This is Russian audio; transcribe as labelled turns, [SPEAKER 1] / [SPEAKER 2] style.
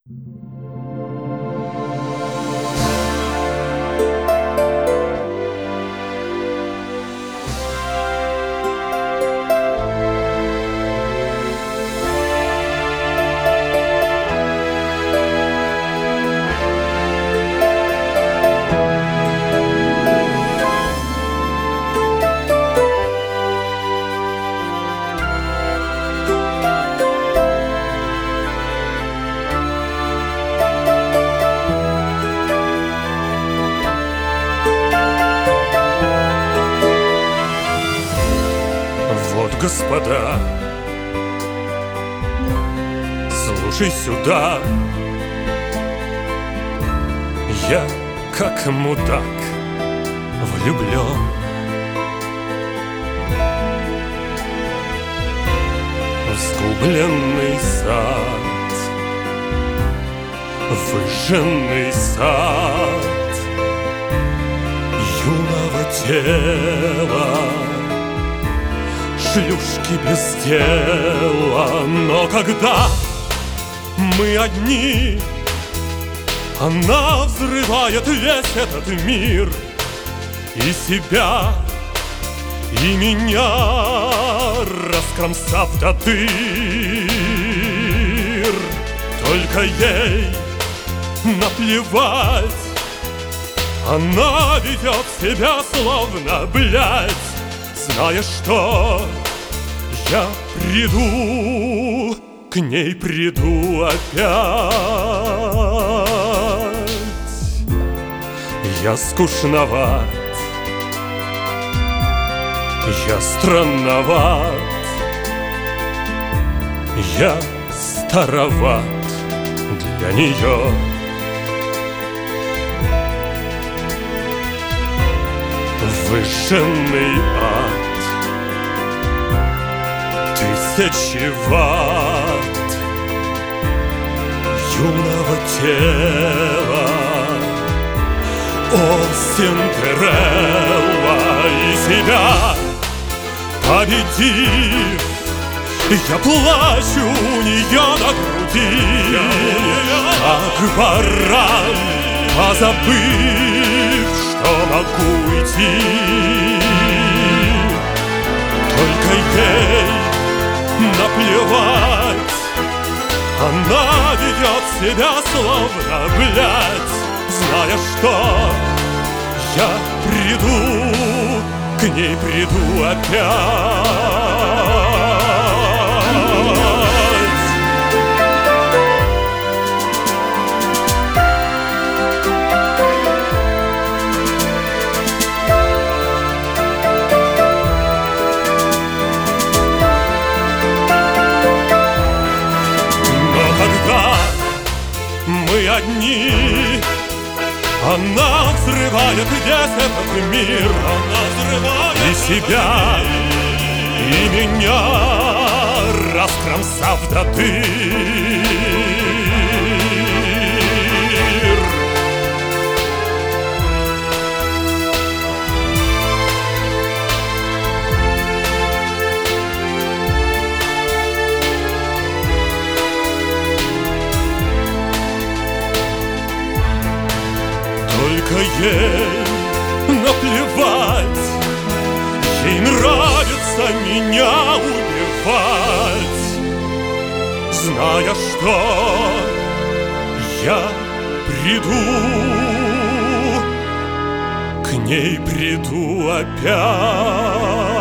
[SPEAKER 1] Вот, господа, слушай сюда. Я, как мудак, влюблен. В сгубленный сад, выжженный сад юного тела, шлюшки без дела. Но когда мы одни, она взрывает весь этот мир, и себя, и меня, раскромсав до дыр. Только ей наплевать, она ведет себя словно блядь, зная, что я приду, к ней приду опять. Я скучноват, я странноват, я староват для нее. Выжженный ад, тысячи ватт юного тела. О, Синдерелла, и себя победив, я плачу у нее на груди, как баран, позабыв, что могу уйти. Только ей наплевать, она ведет себя словно блядь, зная, что я приду, к ней приду опять. Мы одни, она взрывает весь этот мир, она взрывает и себя, и меня, раскромсав до дыр. Только ей наплевать, ей нравится меня убивать, зная, что я приду, к ней приду опять.